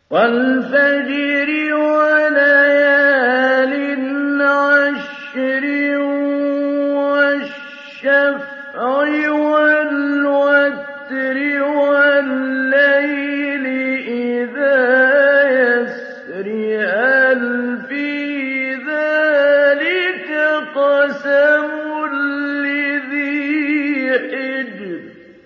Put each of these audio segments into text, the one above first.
وَالْفَجْرِ وَلَيَالٍ عَشْرٍ وَالشَّفْعِ وَالْوَتْرِ وَاللَّيْلِ إِذَا يَسْرِ هَلْ فِي ذَٰلِكَ قَسَمٌ لِّذِي حِجْرٍ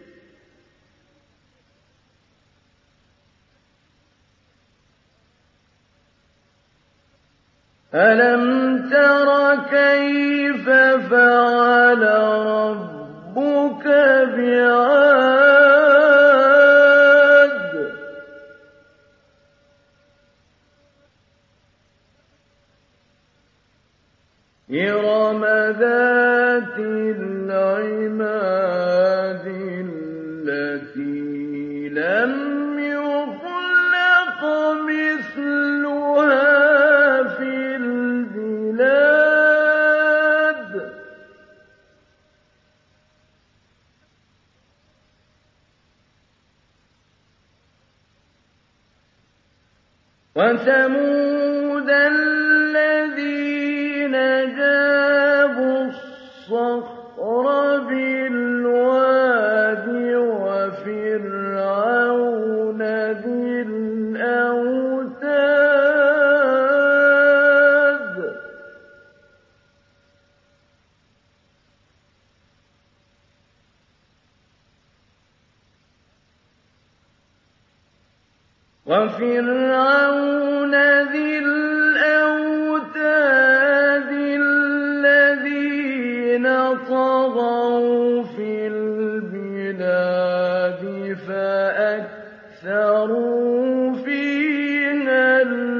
أَلَمْ تَرَ كَيْفَ فَعَلَ رَبُّكَ بِعَادٍ إِرَمَ ذَاتِ الْعِمَادِ الَّتِي لَمْ يُخْلَقْ مِثْلُهَا فِي الْبِلَادِ وَثَمُودَ الَّذِينَ جَابُوا الصَّخْرَ بِالْوَادِ وَفِرْعَوْنَ ذِي الْأَوْتَادِ الَّذِينَ طَغَوْا فِي الْبِلَادِ فَأَكْثَرُوا فِيهَا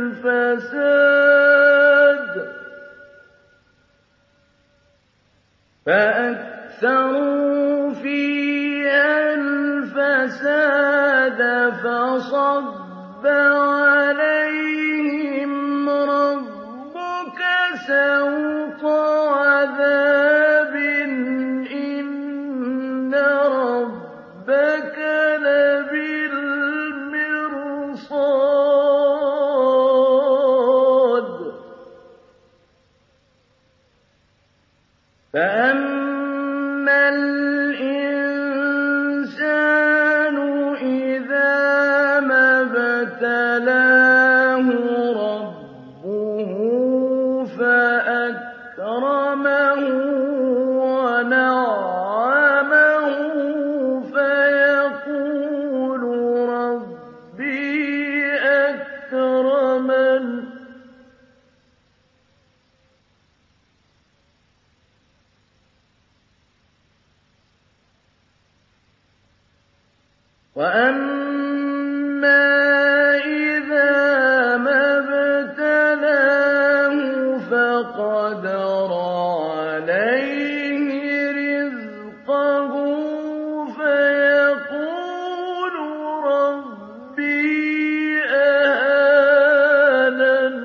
الْفَسَادَ فَصَبَّ عَلَيْهِمْ رَبُّكَ سَوْطَ عَذَابٍ إِنَّ رَبَّكَ لَبِالْمِرْصَادِ فَأَمَّا الْإِنسَانُ إِذَا مَا ابْتَلَاهُ رَبُّهُ فَأَكْرَمَهُ وَنَعَّمَهُ فَيَقُولُ رَبِّي أَكْرَمَنِ وَأَمَّا إِذَا مَا ابْتَلَاهُ فَقَدَرَ عَلَيْهِ رِزْقَهُ فَيَقُولُ رَبِّي أَهَانَنِ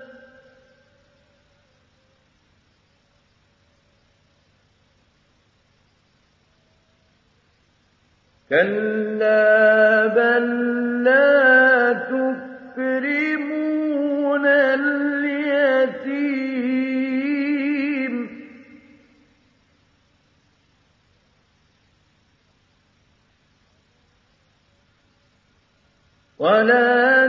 كَلَّا بَل لَّا تُكْرِمُونَ الْيَتِيمَ وَلَا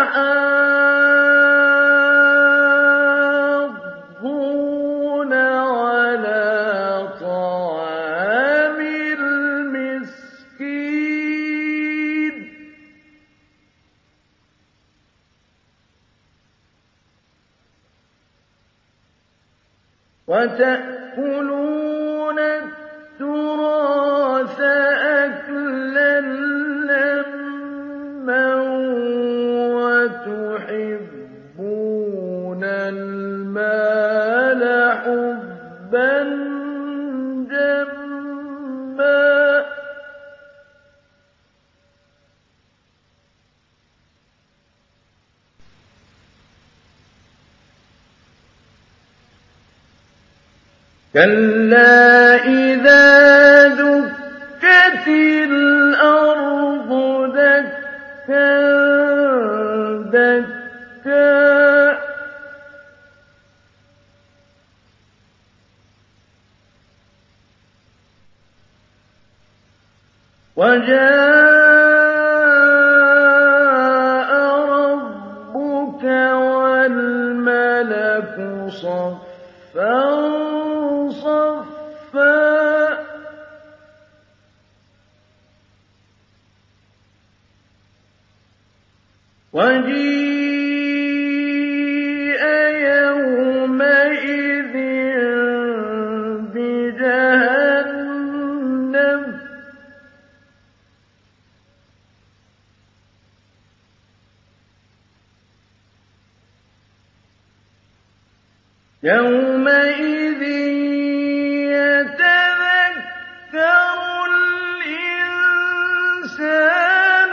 تَحَاضُّونَ عَلَىٰ طَعَامِ الْمِسْكِينِ وَتَأْكُلُونَ التُّرَاثَ أَكْلًا لَّمًّا وَتُحِبُّونَ الْمَالَ حُبًّا جَمًّا كَلَّا إِذَا دُكَّتِ الْأَرْضُ دَكًّا وَزَكَّاهَا وَجَاءَ رَبُّكَ وَالْمَلَكُ صَفًّا صَفًّا وَجِيءَ يَوْمَئِذٍ بِجَهَنَّمَ يَوْمَئِذٍ يَتَذَكَّرُ الْإِنسَانُ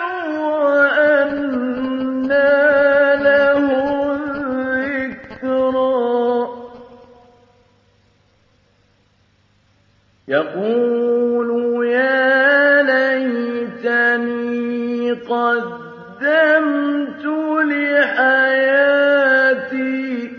وَأَنَّىٰ لَهُ الذِّكْرَىٰ يَقُولُ يَا لَيْتَنِي قَدَّمْتُ لِحَيَاتِي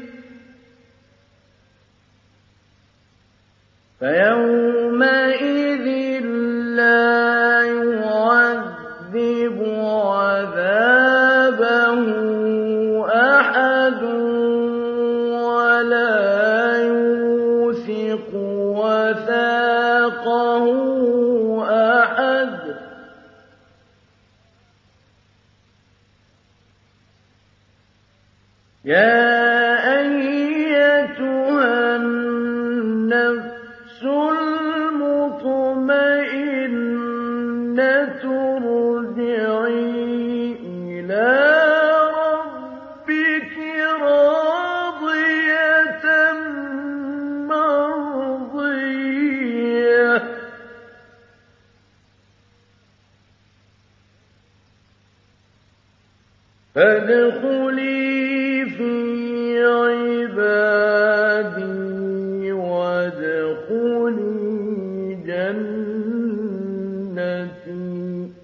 فَيَوْمَئِذٍ لَّا يُعَذِّبُ عَذَابَهُ أَحَدٌ وَلَا يُوثِقُ وَثَاقَهُ أَحَدٌ يَا أَيَّتُهَا النَّفْسُ الْمُطْمَئِنَّةُ ارْجِعِي إِلَىٰ رَبِّكِ رَاضِيَةً مَّرْضِيَّةً فَادْخُلِي فِي عِبَادِي وَادْخُلِي جَنَّتِي